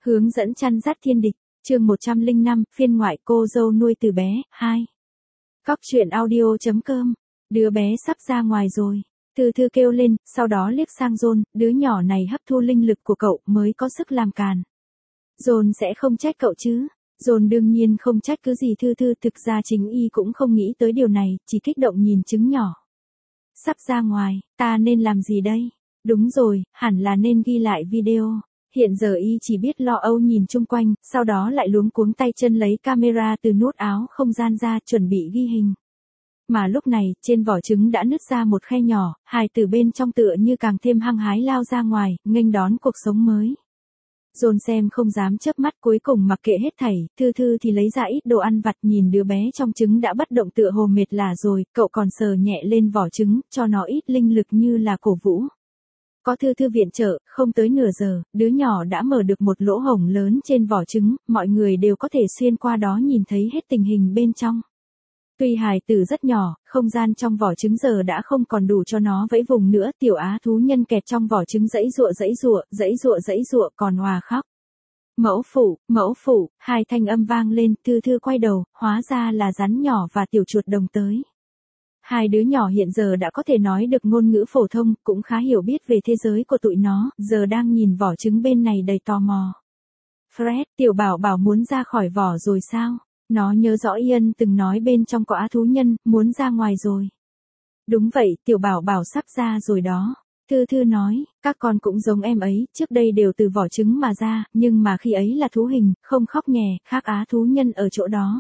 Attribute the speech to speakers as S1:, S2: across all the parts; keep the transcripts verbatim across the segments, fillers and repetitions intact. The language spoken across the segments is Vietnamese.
S1: Hướng dẫn chăn dắt thiên địch, chương một trăm lẻ năm, phiên ngoại cô dâu nuôi từ bé, hai. Cóc truyện audio.com, đứa bé sắp ra ngoài rồi. Thư Thư kêu lên, sau đó liếc sang John, đứa nhỏ này hấp thu linh lực của cậu mới có sức làm càn. John sẽ không trách cậu chứ? John đương nhiên không trách cứ gì Thư Thư, thực ra chính y cũng không nghĩ tới điều này, chỉ kích động nhìn trứng nhỏ. Sắp ra ngoài, ta nên làm gì đây? Đúng rồi, hẳn là nên ghi lại video. Hiện giờ y chỉ biết lo âu nhìn chung quanh, sau đó lại luống cuống tay chân lấy camera từ nút áo không gian ra chuẩn bị ghi hình. Mà lúc này, trên vỏ trứng đã nứt ra một khe nhỏ, hài tử bên trong tựa như càng thêm hăng hái lao ra ngoài, nghênh đón cuộc sống mới. John xem không dám chớp mắt, cuối cùng mặc kệ hết thảy, Thư Thư thì lấy ra ít đồ ăn vặt, nhìn đứa bé trong trứng đã bất động tựa hồ mệt lả rồi, cậu còn sờ nhẹ lên vỏ trứng, cho nó ít linh lực như là cổ vũ. Có Thư Thư viện trợ, không tới nửa giờ, đứa nhỏ đã mở được một lỗ hổng lớn trên vỏ trứng, mọi người đều có thể xuyên qua đó nhìn thấy hết tình hình bên trong. Tuy hài tử rất nhỏ, không gian trong vỏ trứng giờ đã không còn đủ cho nó vẫy vùng nữa, tiểu á thú nhân kẹt trong vỏ trứng giãy giụa giãy giụa, giãy giụa giãy giụa còn òa khóc. Mẫu phụ, mẫu phụ, hai thanh âm vang lên, Thư Thư quay đầu, hóa ra là rắn nhỏ và tiểu chuột đồng tới. Hai đứa nhỏ hiện giờ đã có thể nói được ngôn ngữ phổ thông, cũng khá hiểu biết về thế giới của tụi nó, giờ đang nhìn vỏ trứng bên này đầy tò mò. Fred, tiểu bảo bảo muốn ra khỏi vỏ rồi sao? Nó nhớ rõ Ian từng nói bên trong có á thú nhân, muốn ra ngoài rồi. Đúng vậy, tiểu bảo bảo sắp ra rồi đó. Thư Thư nói, các con cũng giống em ấy, trước đây đều từ vỏ trứng mà ra, nhưng mà khi ấy là thú hình, không khóc nhè, khác á thú nhân ở chỗ đó.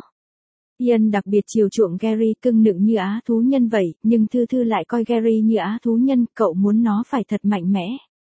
S1: Ian đặc biệt chiều chuộng Gary, cưng nựng như á thú nhân vậy, nhưng Thư Thư lại coi Gary như á thú nhân, cậu muốn nó phải thật mạnh mẽ.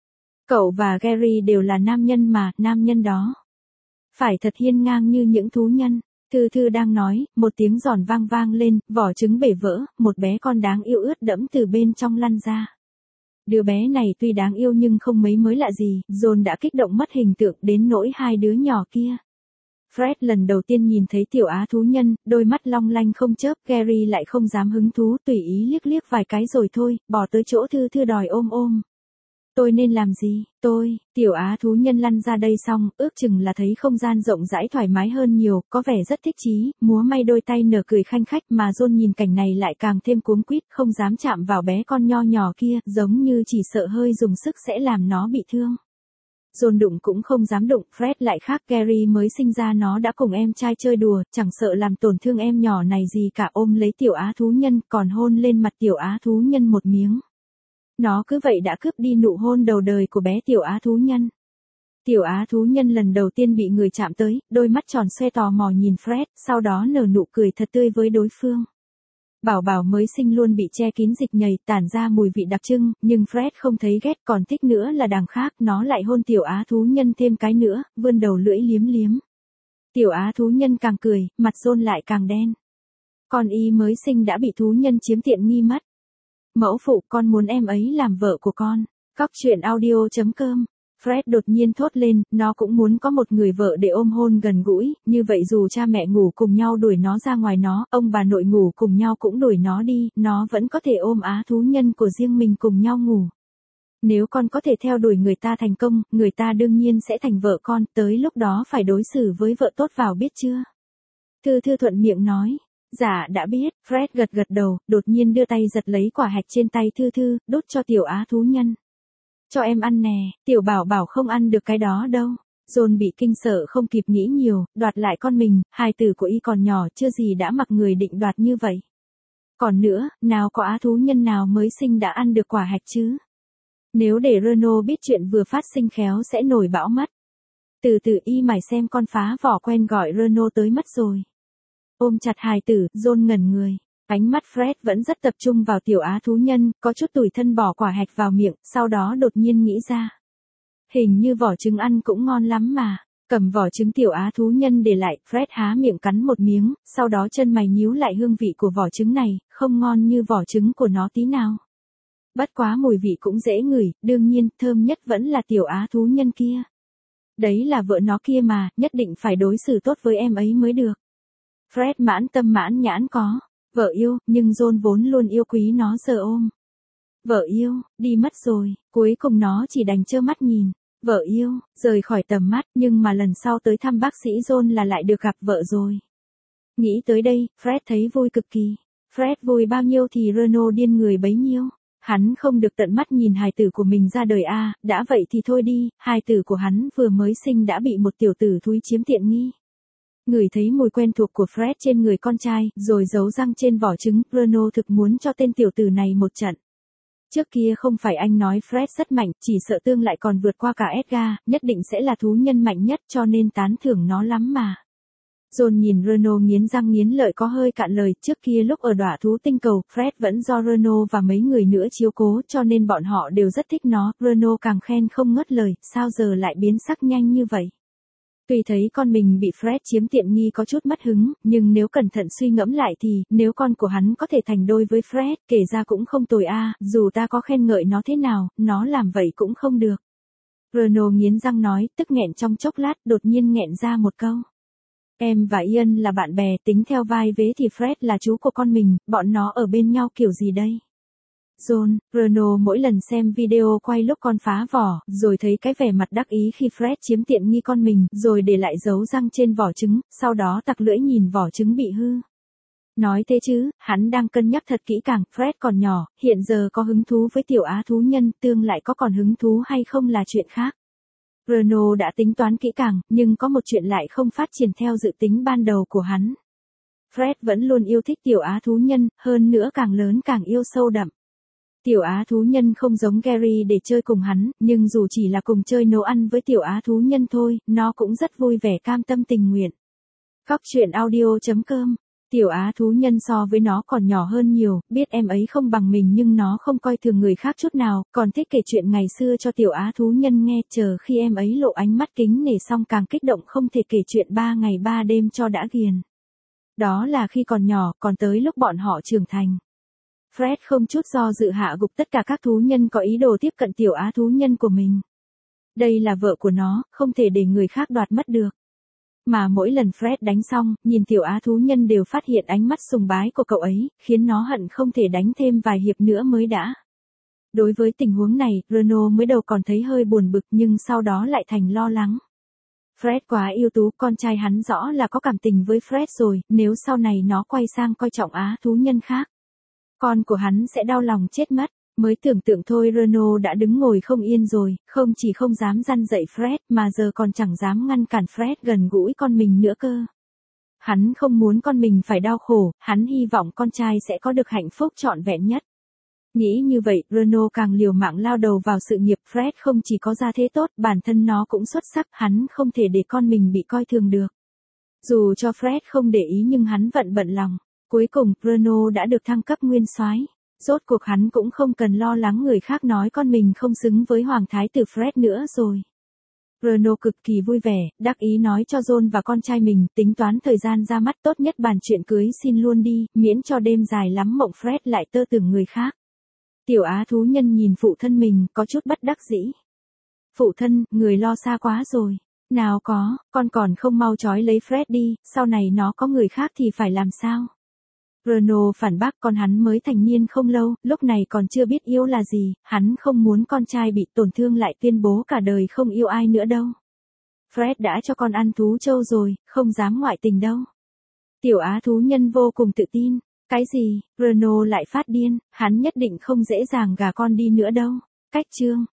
S1: Cậu và Gary đều là nam nhân mà, nam nhân đó phải thật hiên ngang như những thú nhân. Thư Thư đang nói, một tiếng giòn vang vang lên, vỏ trứng bể vỡ, một bé con đáng yêu ướt đẫm từ bên trong lăn ra. Đứa bé này tuy đáng yêu nhưng không mấy mới lạ gì, John đã kích động mất hình tượng đến nỗi hai đứa nhỏ kia. Fred lần đầu tiên nhìn thấy tiểu á thú nhân, đôi mắt long lanh không chớp, Gary lại không dám hứng thú, tùy ý liếc liếc vài cái rồi thôi, bỏ tới chỗ Thư Thư đòi ôm ôm. Tôi nên làm gì? Tôi, tiểu á thú nhân lăn ra đây xong, ước chừng là thấy không gian rộng rãi thoải mái hơn nhiều, có vẻ rất thích chí, múa may đôi tay nở cười khanh khách, mà John nhìn cảnh này lại càng thêm cuống quýt, không dám chạm vào bé con nho nhỏ kia, giống như chỉ sợ hơi dùng sức sẽ làm nó bị thương. John đụng cũng không dám đụng, Fred lại khác, Gary mới sinh ra nó đã cùng em trai chơi đùa, chẳng sợ làm tổn thương em nhỏ này gì cả, ôm lấy tiểu á thú nhân, còn hôn lên mặt tiểu á thú nhân một miếng. Nó cứ vậy đã cướp đi nụ hôn đầu đời của bé tiểu á thú nhân. Tiểu á thú nhân lần đầu tiên bị người chạm tới, đôi mắt tròn xoe tò mò nhìn Fred, sau đó nở nụ cười thật tươi với đối phương. Bảo bảo mới sinh luôn bị che kín dịch nhầy, tản ra mùi vị đặc trưng, nhưng Fred không thấy ghét, còn thích nữa là đằng khác, nó lại hôn tiểu á thú nhân thêm cái nữa, vươn đầu lưỡi liếm liếm. Tiểu á thú nhân càng cười, mặt John lại càng đen. Con y mới sinh đã bị thú nhân chiếm tiện nghi mất. Mẫu phụ, con muốn em ấy làm vợ của con. Cóc truyện audio.com. Fred đột nhiên thốt lên, nó cũng muốn có một người vợ để ôm hôn gần gũi, như vậy dù cha mẹ ngủ cùng nhau đuổi nó ra ngoài nó, ông bà nội ngủ cùng nhau cũng đuổi nó đi, nó vẫn có thể ôm á thú nhân của riêng mình cùng nhau ngủ. Nếu con có thể theo đuổi người ta thành công, người ta đương nhiên sẽ thành vợ con, tới lúc đó phải đối xử với vợ tốt vào biết chưa? Thư Thư thuận miệng nói. Dạ đã biết, Fred gật gật đầu, đột nhiên đưa tay giật lấy quả hạch trên tay Thư Thư, đút cho tiểu á thú nhân. Cho em ăn nè, tiểu bảo bảo không ăn được cái đó đâu. John bị kinh sợ không kịp nghĩ nhiều, đoạt lại con mình, hài tử của y còn nhỏ chưa gì đã mặc người định đoạt như vậy. Còn nữa, nào có á thú nhân nào mới sinh đã ăn được quả hạch chứ? Nếu để Renault biết chuyện vừa phát sinh khéo sẽ nổi bão mất. Từ từ y mải xem con phá vỏ quen gọi Renault tới mất rồi. Ôm chặt hài tử, John ngẩn người. Ánh mắt Fred vẫn rất tập trung vào tiểu á thú nhân, có chút tủi thân bỏ quả hạch vào miệng, sau đó đột nhiên nghĩ ra. Hình như vỏ trứng ăn cũng ngon lắm mà. Cầm vỏ trứng tiểu á thú nhân để lại, Fred há miệng cắn một miếng, sau đó chân mày nhíu lại, hương vị của vỏ trứng này, không ngon như vỏ trứng của nó tí nào. Bất quá mùi vị cũng dễ ngửi, đương nhiên, thơm nhất vẫn là tiểu á thú nhân kia. Đấy là vợ nó kia mà, nhất định phải đối xử tốt với em ấy mới được. Fred mãn tâm mãn nhãn có, vợ yêu, nhưng John vốn luôn yêu quý nó giờ ôm. Vợ yêu, đi mất rồi, cuối cùng nó chỉ đành trơ mắt nhìn. Vợ yêu, rời khỏi tầm mắt, nhưng mà lần sau tới thăm bác sĩ John là lại được gặp vợ rồi. Nghĩ tới đây, Fred thấy vui cực kỳ. Fred vui bao nhiêu thì Renault điên người bấy nhiêu. Hắn không được tận mắt nhìn hài tử của mình ra đời a, à, đã vậy thì thôi đi, hài tử của hắn vừa mới sinh đã bị một tiểu tử thúi chiếm tiện nghi. Ngửi thấy mùi quen thuộc của Fred trên người con trai, rồi giấu răng trên vỏ trứng, Renault thực muốn cho tên tiểu tử này một trận. Trước kia không phải anh nói Fred rất mạnh, chỉ sợ tương lại còn vượt qua cả Edgar, nhất định sẽ là thú nhân mạnh nhất cho nên tán thưởng nó lắm mà. John nhìn Renault nghiến răng nghiến lợi có hơi cạn lời, trước kia lúc ở đọa thú tinh cầu, Fred vẫn do Renault và mấy người nữa chiếu cố cho nên bọn họ đều rất thích nó, Renault càng khen không ngớt lời, sao giờ lại biến sắc nhanh như vậy. Tuy thấy con mình bị Fred chiếm tiện nghi có chút mất hứng, nhưng nếu cẩn thận suy ngẫm lại thì, nếu con của hắn có thể thành đôi với Fred, kể ra cũng không tồi a, dù ta có khen ngợi nó thế nào, nó làm vậy cũng không được. Renault nghiến răng nói, tức nghẹn trong chốc lát, đột nhiên nghẹn ra một câu. Em và Ian là bạn bè, tính theo vai vế thì Fred là chú của con mình, bọn nó ở bên nhau kiểu gì đây? John, Renault mỗi lần xem video quay lúc con phá vỏ, rồi thấy cái vẻ mặt đắc ý khi Fred chiếm tiện nghi con mình, rồi để lại dấu răng trên vỏ trứng, sau đó tặc lưỡi nhìn vỏ trứng bị hư. Nói thế chứ, hắn đang cân nhắc thật kỹ càng, Fred còn nhỏ, hiện giờ có hứng thú với tiểu á thú nhân, tương lại có còn hứng thú hay không là chuyện khác. Renault đã tính toán kỹ càng, nhưng có một chuyện lại không phát triển theo dự tính ban đầu của hắn. Fred vẫn luôn yêu thích tiểu á thú nhân, hơn nữa càng lớn càng yêu sâu đậm. Tiểu á thú nhân không giống Gary để chơi cùng hắn, nhưng dù chỉ là cùng chơi nấu ăn với tiểu á thú nhân thôi, nó cũng rất vui vẻ cam tâm tình nguyện. Góc truyện audio chấm com. Tiểu á thú nhân so với nó còn nhỏ hơn nhiều, biết em ấy không bằng mình nhưng nó không coi thường người khác chút nào, còn thích kể chuyện ngày xưa cho tiểu á thú nhân nghe, chờ khi em ấy lộ ánh mắt kính nể xong càng kích động không thể kể chuyện ba ngày ba đêm cho đã ghiền. Đó là khi còn nhỏ, còn tới lúc bọn họ trưởng thành. Fred không chút do dự hạ gục tất cả các thú nhân có ý đồ tiếp cận tiểu á thú nhân của mình. Đây là vợ của nó, không thể để người khác đoạt mất được. Mà mỗi lần Fred đánh xong, nhìn tiểu á thú nhân đều phát hiện ánh mắt sùng bái của cậu ấy, khiến nó hận không thể đánh thêm vài hiệp nữa mới đã. Đối với tình huống này, Renault mới đầu còn thấy hơi buồn bực nhưng sau đó lại thành lo lắng. Fred quá ưu tú, con trai hắn rõ là có cảm tình với Fred rồi, nếu sau này nó quay sang coi trọng á thú nhân khác. Con của hắn sẽ đau lòng chết mất. Mới tưởng tượng thôi Renault đã đứng ngồi không yên rồi, không chỉ không dám răn dạy Fred mà giờ còn chẳng dám ngăn cản Fred gần gũi con mình nữa cơ. Hắn không muốn con mình phải đau khổ, hắn hy vọng con trai sẽ có được hạnh phúc trọn vẹn nhất. Nghĩ như vậy, Renault càng liều mạng lao đầu vào sự nghiệp. Fred không chỉ có gia thế tốt, bản thân nó cũng xuất sắc, hắn không thể để con mình bị coi thường được. Dù cho Fred không để ý nhưng hắn vẫn bận lòng. Cuối cùng, Renault đã được thăng cấp nguyên soái. Rốt cuộc hắn cũng không cần lo lắng người khác nói con mình không xứng với hoàng thái tử Fred nữa rồi. Renault cực kỳ vui vẻ, đắc ý nói cho John và con trai mình, tính toán thời gian ra mắt tốt nhất bàn chuyện cưới xin luôn đi, miễn cho đêm dài lắm mộng Fred lại tơ tưởng người khác. Tiểu á thú nhân nhìn phụ thân mình, có chút bất đắc dĩ. Phụ thân, người lo xa quá rồi. Nào có, con còn không mau trói lấy Fred đi, sau này nó có người khác thì phải làm sao? Renault phản bác, con hắn mới thành niên không lâu, lúc này còn chưa biết yêu là gì, hắn không muốn con trai bị tổn thương lại tuyên bố cả đời không yêu ai nữa đâu. Fred đã cho con ăn thú trâu rồi, không dám ngoại tình đâu. Tiểu á thú nhân vô cùng tự tin. Cái gì, Renault lại phát điên, hắn nhất định không dễ dàng gả con đi nữa đâu. Cách chương.